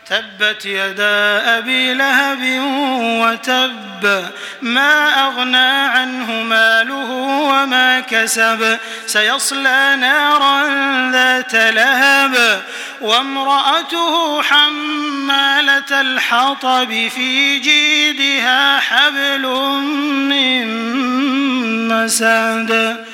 تبت يدا أبي لهب وتب ما أغنى عنه ماله وما كسب سيصلى نارا ذات لهب وامرأته حمالة الحطب في جيدها حبل من مسد